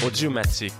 Audiomatique.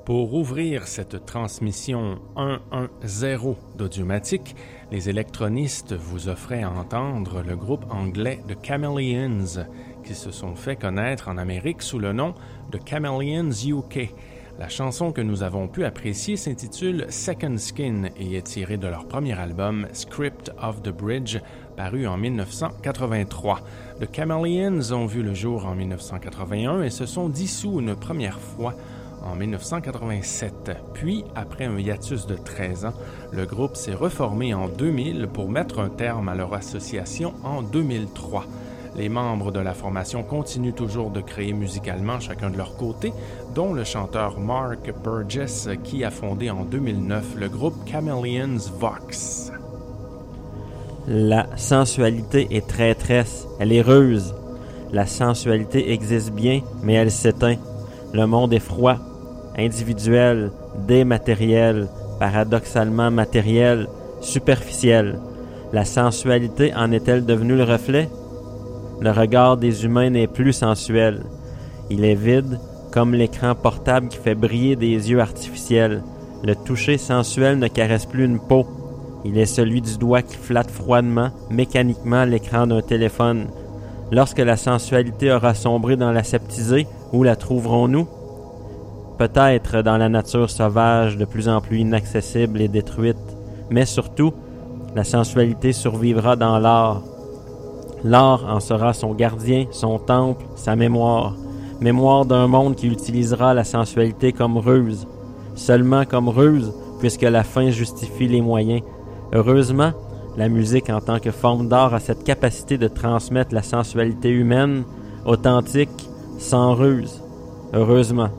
Pour ouvrir cette transmission 110 d'Audiomatique, les électronistes vous offraient à entendre le groupe anglais The Chameleons, qui se sont fait connaître en Amérique sous le nom de Chameleons UK. La chanson que nous avons pu apprécier s'intitule Second Skin et est tirée de leur premier album Script of the Bridge, paru en 1983. The Chameleons ont vu le jour en 1981 et se sont dissous une première fois en 1987. Puis, après un hiatus de 13 ans, le groupe s'est reformé en 2000 pour mettre un terme à leur association en 2003. Les membres de la formation continuent toujours de créer musicalement chacun de leur côté, dont le chanteur Mark Burgess qui a fondé en 2009 le groupe Chameleons Vox. La sensualité est traîtresse, elle est ruse. La sensualité existe bien, mais elle s'éteint. Le monde est froid, individuel, dématériel, paradoxalement matériel, superficiel. La sensualité en est-elle devenue le reflet? Le regard des humains n'est plus sensuel. Il est vide, comme l'écran portable qui fait briller des yeux artificiels. Le toucher sensuel ne caresse plus une peau. Il est celui du doigt qui flatte froidement, mécaniquement l'écran d'un téléphone. Lorsque la sensualité aura sombré dans l'aseptisé, où la trouverons-nous? Peut-être dans la nature sauvage, de plus en plus inaccessible et détruite. Mais surtout, la sensualité survivra dans l'art. L'art en sera son gardien, son temple, sa mémoire. Mémoire d'un monde qui utilisera la sensualité comme ruse. Seulement comme ruse, puisque la fin justifie les moyens. Heureusement, la musique en tant que forme d'art a cette capacité de transmettre la sensualité humaine, authentique, sans ruse. Heureusement.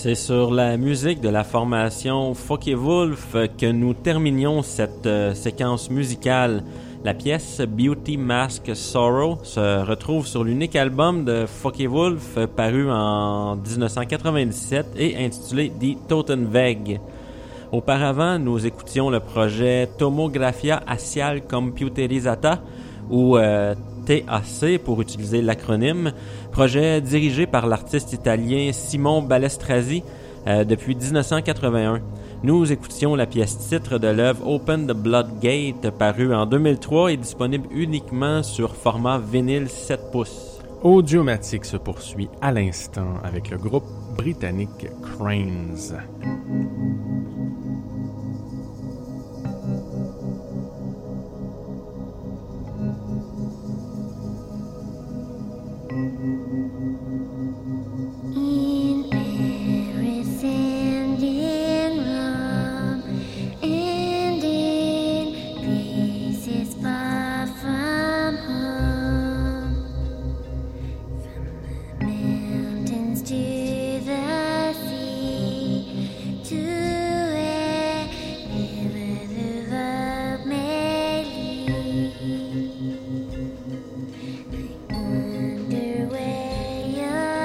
C'est sur la musique de la formation Focke-Wulf que nous terminions cette séquence musicale. La pièce Beauty Mask Sorrow se retrouve sur l'unique album de Focke-Wulf paru en 1997 et intitulé Die Totenweg. Auparavant, nous écoutions le projet Tomographia Axial Computerizata ou TAC pour utiliser l'acronyme, projet dirigé par l'artiste italien Simon Balestrasi depuis 1981. Nous écoutions la pièce titre de l'œuvre Open the Blood Gate, parue en 2003 et disponible uniquement sur format vinyle 7 pouces. Audiomatique se poursuit à l'instant avec le groupe britannique Cranes. Wonder where you're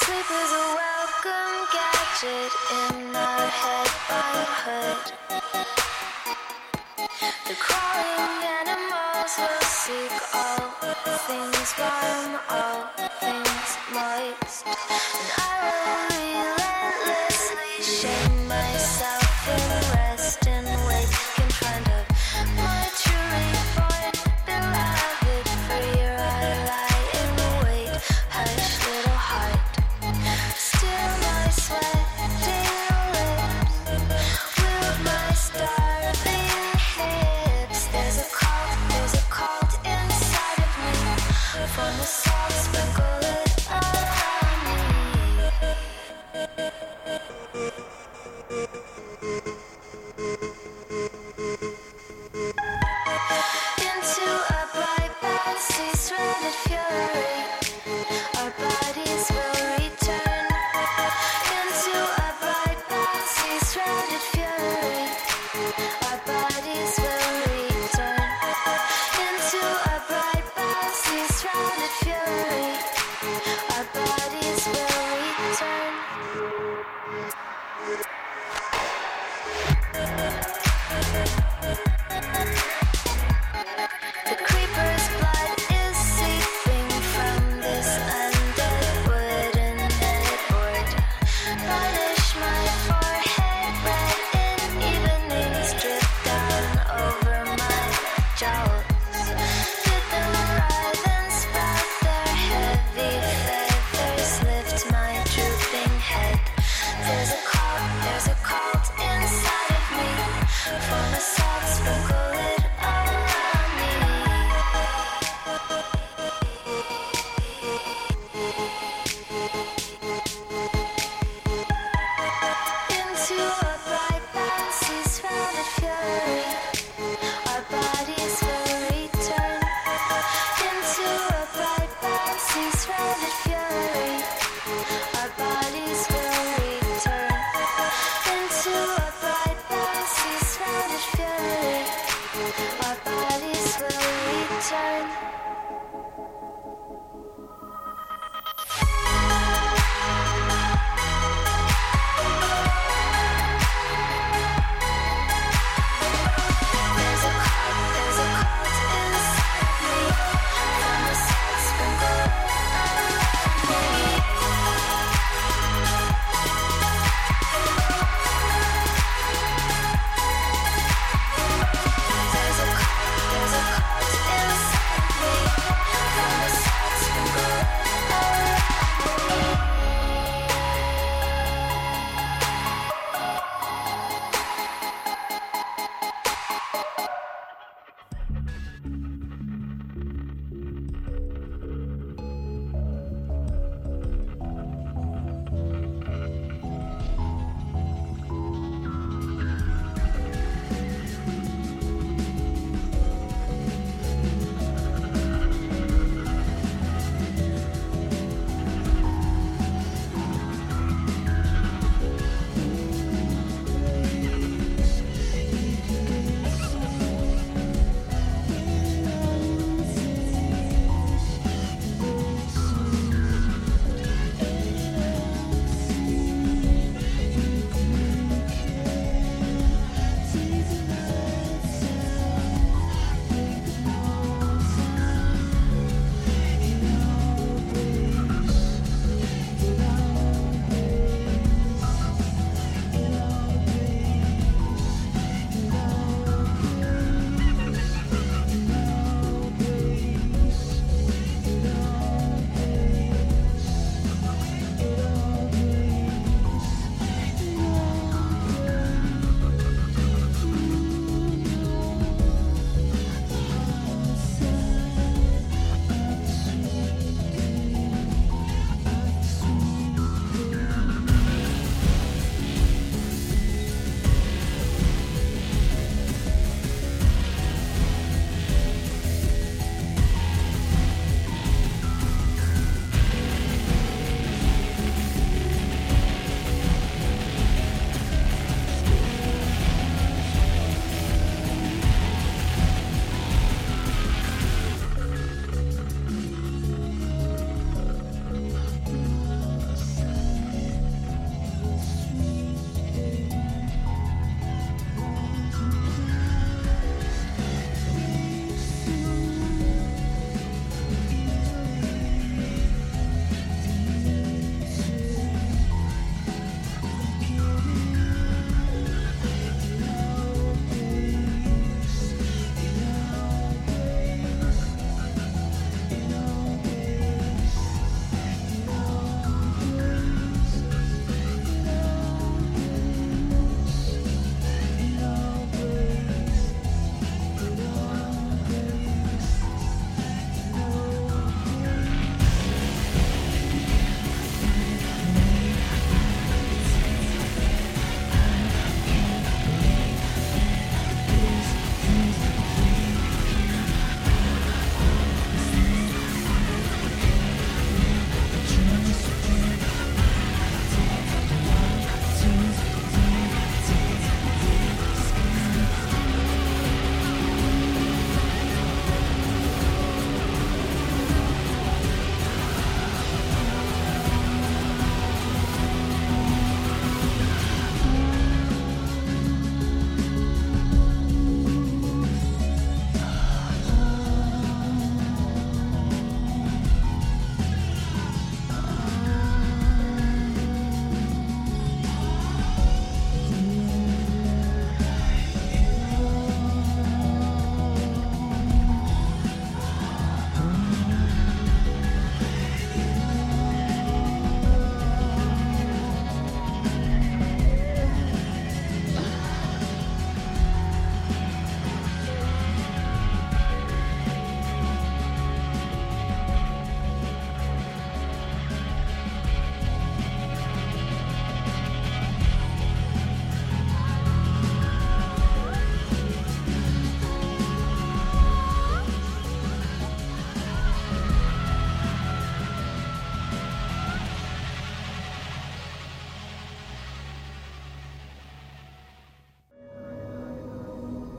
Sleep is a welcome gadget in our head by hood. The crawling animals will seek all things warm, all things moist. And I will relentlessly shame myself in rest and wake in front of my truly born beloved. For your eye lie in wait, hush little heart. Still my sweating lips, wield my starving hips. There's a cult inside of me. From the salt, sprinkle it around me.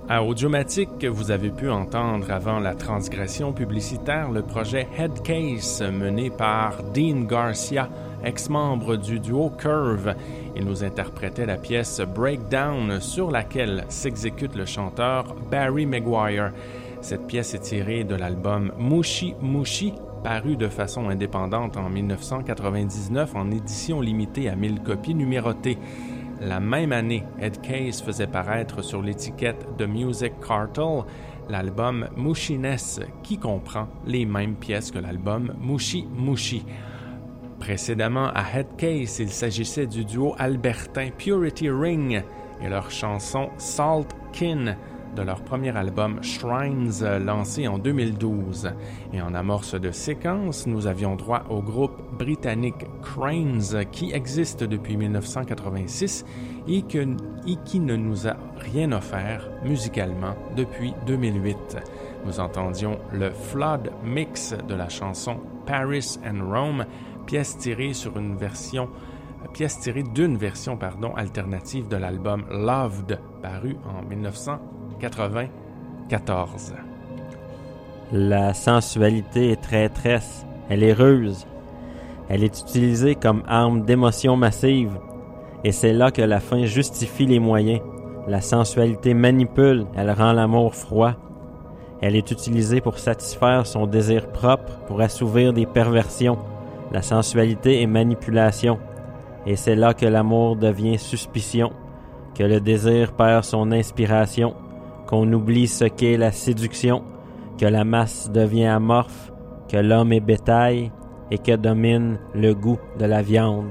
À Audiomatique, vous avez pu entendre avant la transgression publicitaire le projet Headcase mené par Dean Garcia, ex-membre du duo Curve. Il nous interprétait la pièce Breakdown sur laquelle s'exécute le chanteur Barry Maguire. Cette pièce est tirée de l'album Mushi Mushi, paru de façon indépendante en 1999 en édition limitée à 1000 copies numérotées. La même année, Headcase faisait paraître sur l'étiquette The Music Cartel l'album Mushiness, qui comprend les mêmes pièces que l'album Mushi Mushi. Précédemment à Headcase, il s'agissait du duo albertain Purity Ring et leur chanson Salt Kin de leur premier album Shrines, lancé en 2012. Et en amorce de séquence, nous avions droit au groupe britannique Cranes, qui existe depuis 1986 et qui ne nous a rien offert musicalement depuis 2008. Nous entendions le Flood Mix de la chanson Paris and Rome, pièce tirée d'une version alternative de l'album Loved, paru en 1994. La sensualité est traîtresse, elle est ruse. Elle est utilisée comme arme d'émotion massive, et c'est là que la fin justifie les moyens. La sensualité manipule, elle rend l'amour froid. Elle est utilisée pour satisfaire son désir propre, pour assouvir des perversions. La sensualité est manipulation, et c'est là que l'amour devient suspicion, que le désir perd son inspiration, qu'on oublie ce qu'est la séduction, que la masse devient amorphe, que l'homme est bétail et que domine le goût de la viande.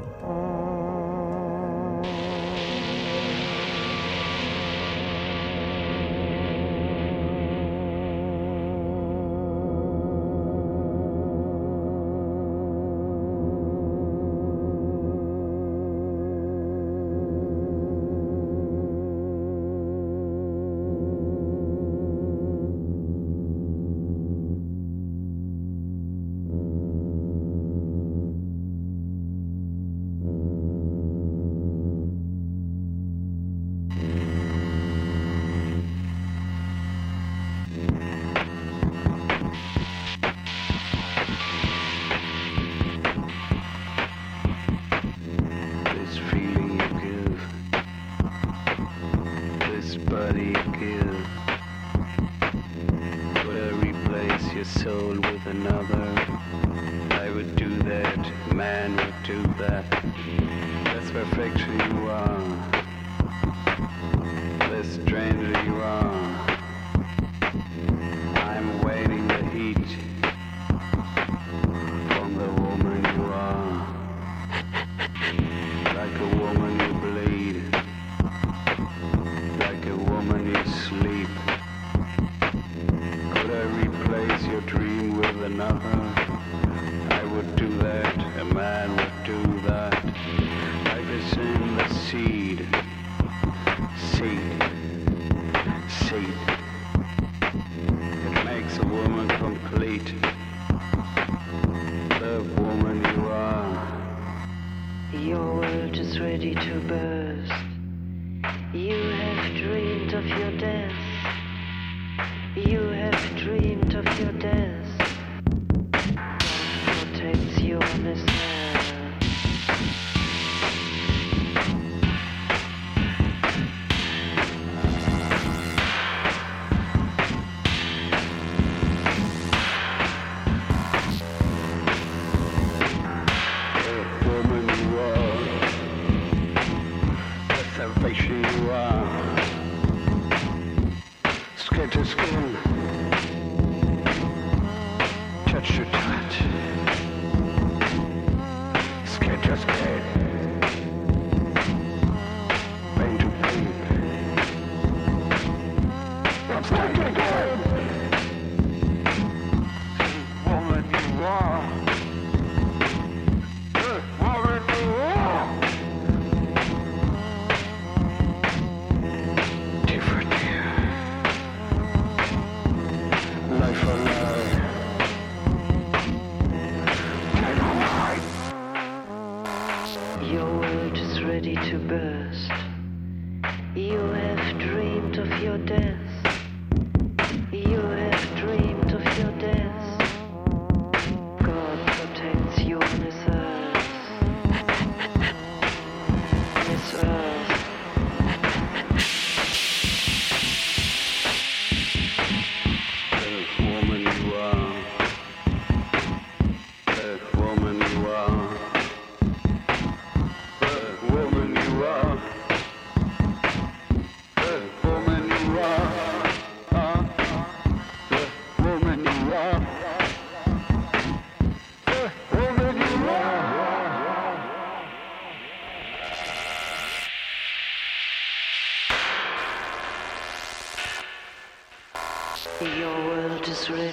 You have dreamed of your death.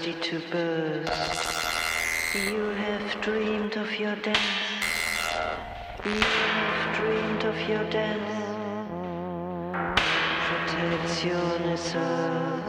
ready to burst. You have dreamed of your dance. You have dreamed of your dance. Protection is ours.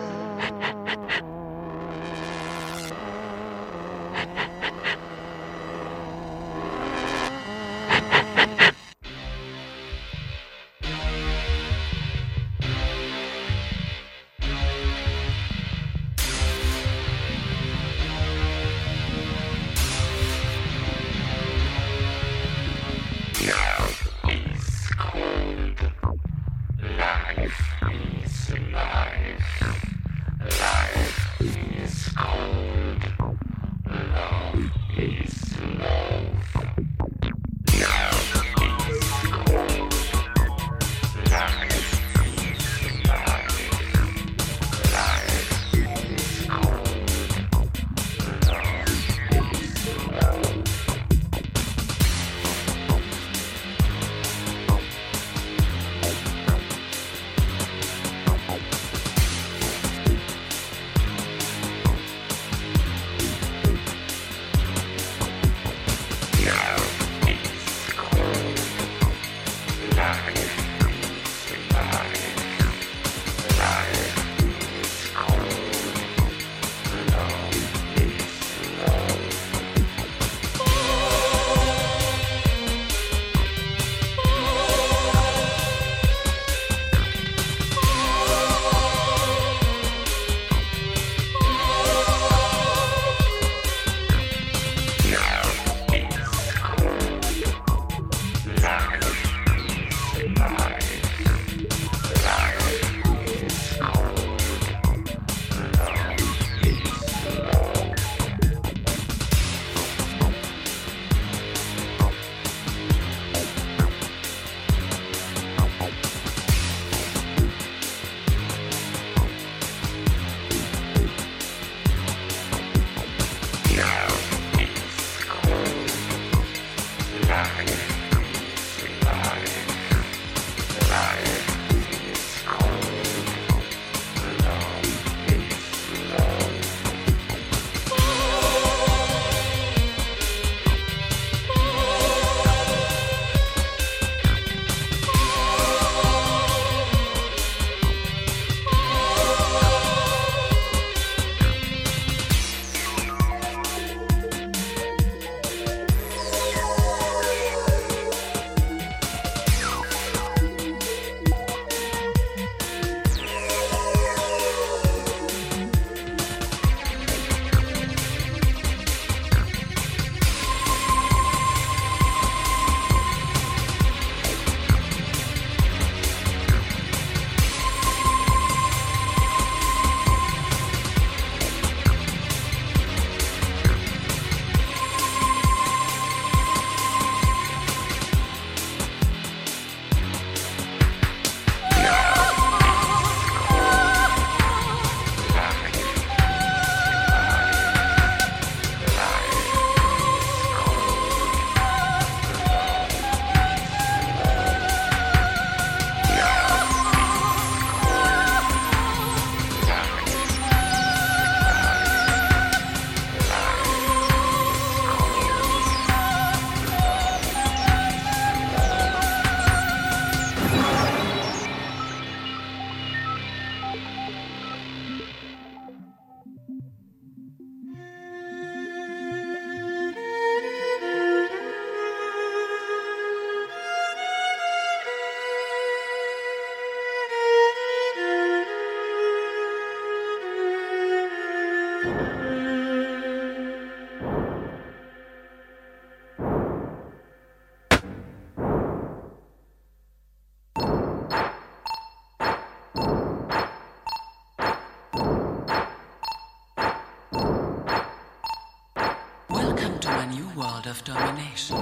of domination.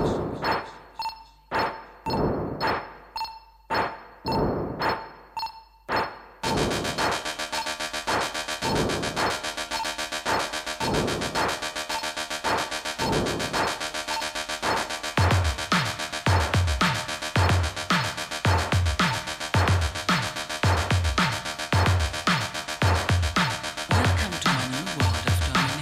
Welcome to my new world of domination.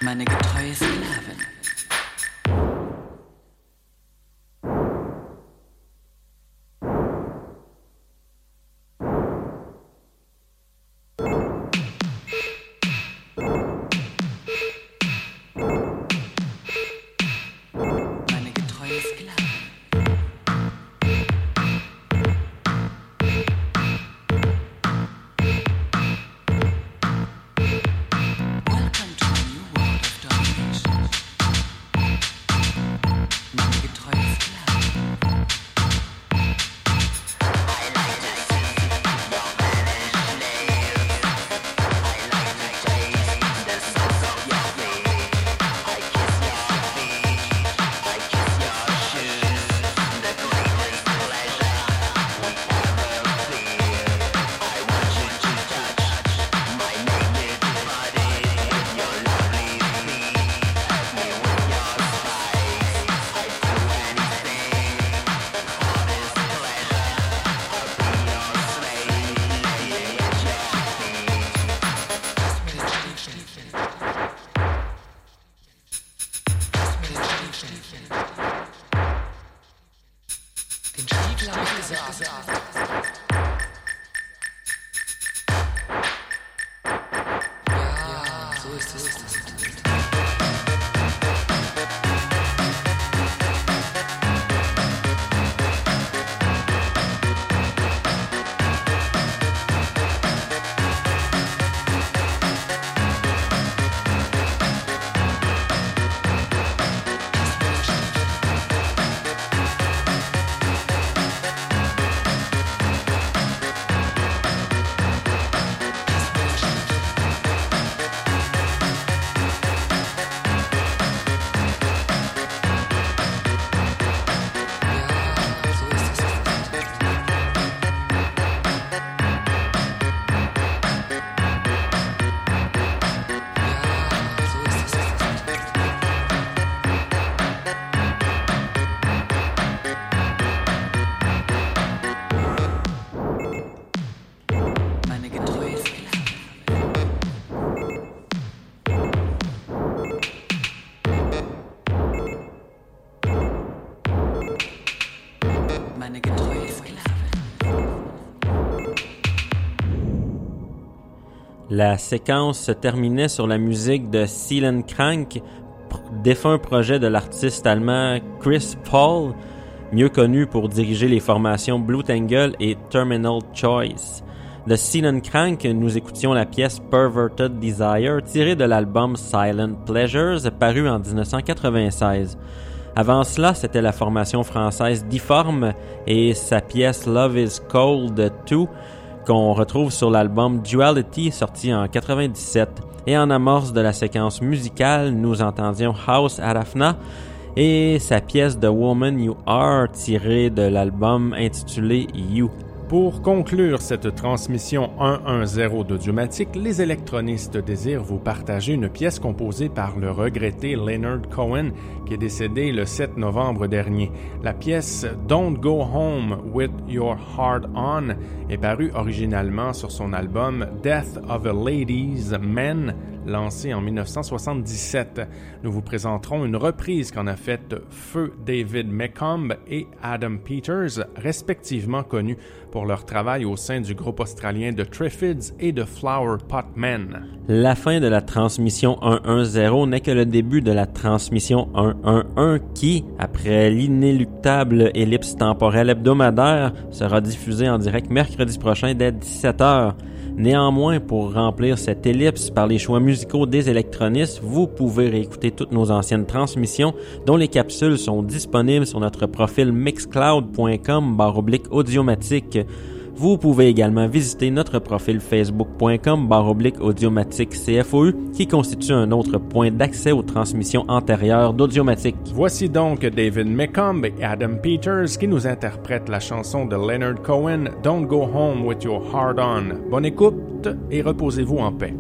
meine getreue Sklavin. Meine getreue Sklavin. Welcome to a new world of domination. Meine getreue Sklavin. Den Stiefel habe ich gesagt. Ja, so ist es gut. Meine getreue Sklavin. Meine getreue Sklavin. La séquence se terminait sur la musique de Seelenkrank, défunt projet de l'artiste allemand Chris Paul, mieux connu pour diriger les formations Blue Tangle et Terminal Choice. De Seelenkrank, nous écoutions la pièce Perverted Desire tirée de l'album Silent Pleasures paru en 1996. Avant cela, c'était la formation française Difform et sa pièce Love is Cold 2 qu'on retrouve sur l'album Duality sorti en 97. Et en amorce de la séquence musicale, nous entendions House Arafna et sa pièce The Woman You Are tirée de l'album intitulé You. Pour conclure cette transmission 110 d'Audiomatique, les électronistes désirent vous partager une pièce composée par le regretté Leonard Cohen qui est décédé le 7 novembre dernier. La pièce Don't Go Home With Your Heart On est parue originalement sur son album Death of a Ladies Man, lancé en 1977. Nous vous présenterons une reprise qu'en a faite Feu David Mecomb et Adam Peters, respectivement connus pour leur travail au sein du groupe australien The Triffids et de Flower Pot Men. La fin de la transmission 110 n'est que le début de la transmission 111 qui, après l'inéluctable ellipse temporelle hebdomadaire, sera diffusée en direct mercredi prochain dès 17h. Néanmoins, pour remplir cette ellipse par les choix musicaux des électronistes, vous pouvez réécouter toutes nos anciennes transmissions dont les capsules sont disponibles sur notre profil mixcloud.com/audiomatique. Vous pouvez également visiter notre profil facebook.com/audiomatique CFOU qui constitue un autre point d'accès aux transmissions antérieures d'Audiomatique. Voici donc David Mecomb et Adam Peters qui nous interprètent la chanson de Leonard Cohen Don't Go Home With Your Heart On. Bonne écoute et reposez-vous en paix.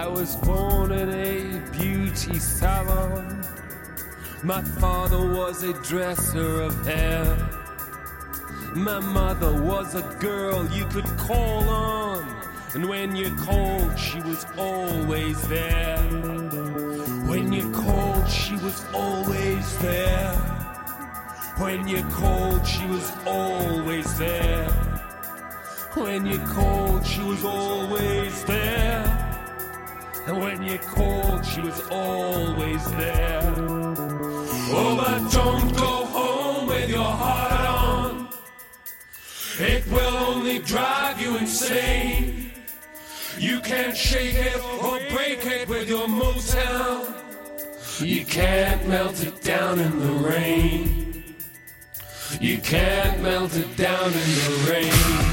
was born in a beauty salon. My father was a dresser of hair. My mother was a girl you could call on, and when you called, she was always there. When you called, she was always there. When you called, she was always there. When you called, she was always there. And when you called, she was always there. Oh, but don't go home with your heart on. It will only drive you insane. You can't shake it or break it with your Motown. You can't melt it down in the rain. You can't melt it down in the rain.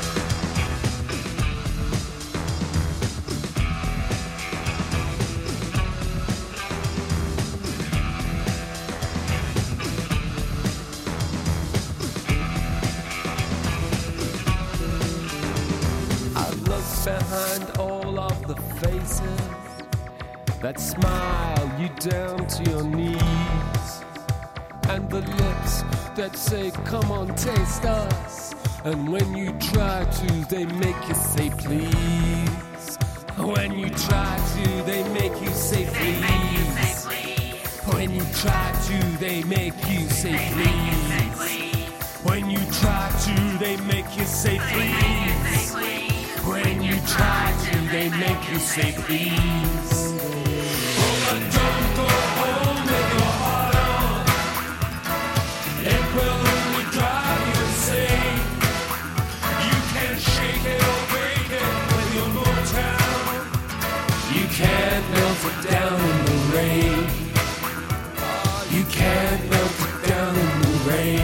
Behind all of the faces that smile you down to your knees, and the lips that say, come on, taste us, and when you try to, they make you say please. When you try to, they make you say please. When you try to, they make you say please. When you try to, they make you say please. When you try to, they make you say please. Oh, but don't go home with your heart on. It will only drive you insane. You can't shake it or break it with your Motown. You can't melt it down in the rain. You can't melt it down in the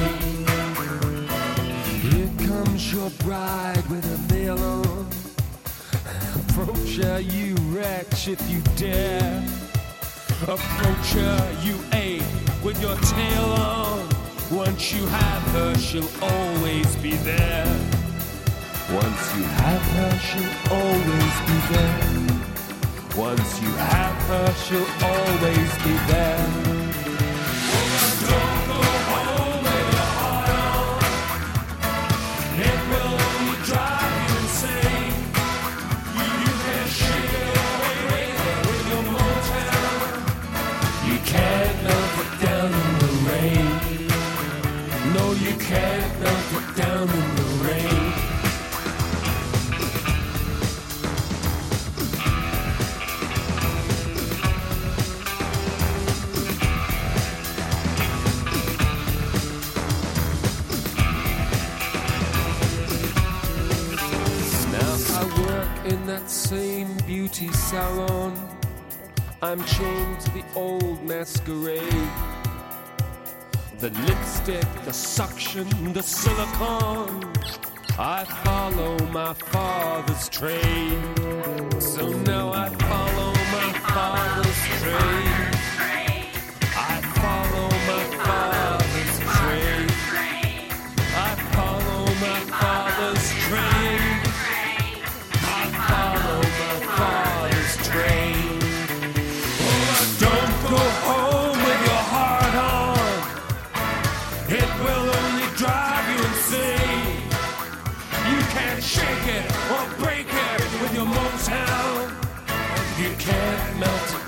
rain. Here comes your bride with a veil on. Approach her, you wretch, if you dare. Approach her, you ape, with your tail on. Once you have her, she'll always be there. Once you have her, she'll always be there. Once you have her, she'll always be there. Don't go home with your heart on. It will only drive you insane. You can't shake it away with your Motown. You can't melt it down in the rain. No, you can't melt it down in the rain. In that same beauty salon, I'm chained to the old masquerade. The lipstick, the suction, the silicone. I follow my father's trade. So now I follow my father's trade. I follow my father's trade. I follow my father's trade. Follow my father's train. Oh, don't go home with your heart on. It will only drive you insane. You can't shake it or break it with your Motown. You can't melt it